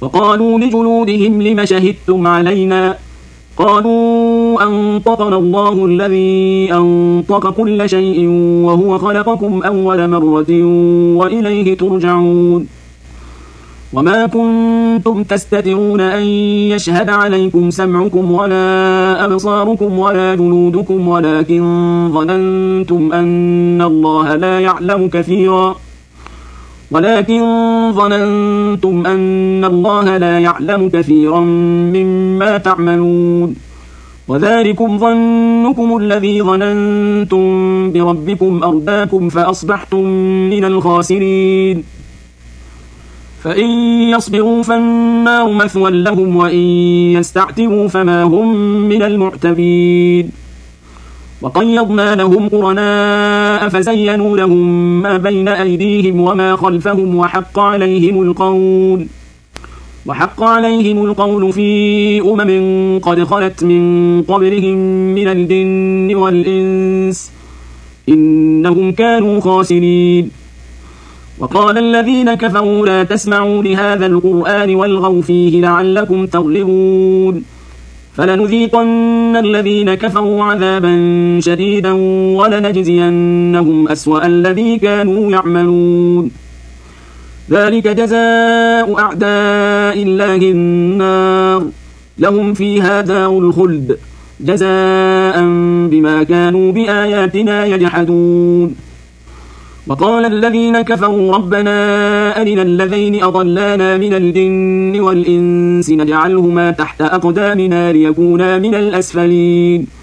وقالوا لجلودهم لم شهدتم علينا قالوا أنطقنا الله الذي أنطق كل شيء وهو خلقكم أول مرة وإليه ترجعون وما كنتم تستترون أن يشهد عليكم سمعكم ولا أبصاركم ولا جلودكم ولكن ظننتم أن الله لا يعلم كثيرا مما تعملون وذلكم ظنكم الذي ظننتم بربكم أرداكم فأصبحتم من الخاسرين فإن يصبروا فالنار مثوى لهم وإن يستعتبوا فما هم من المعتبين وقيضنا لهم قرناء فزينوا لهم ما بين أيديهم وما خلفهم وحق عليهم القول في قد خلت من قبلهم من الجن والإنس إنهم كانوا خاسرين وقال الذين كفروا لا تسمعوا لهذا القرآن والغوا فيه لعلكم تغلبون فلنذيقن الذين كفروا عذابا شديدا ولنجزينهم أسوأ الذي كانوا يعملون ذلك جزاء أعداء الله النار لهم فيها دار الخلد جزاء بما كانوا بآياتنا يجحدون وقال الذين كفروا ربنا أرنا الذين أضلانا من الجن والإنس نجعلهما تحت أقدامنا ليكونا من الأسفلين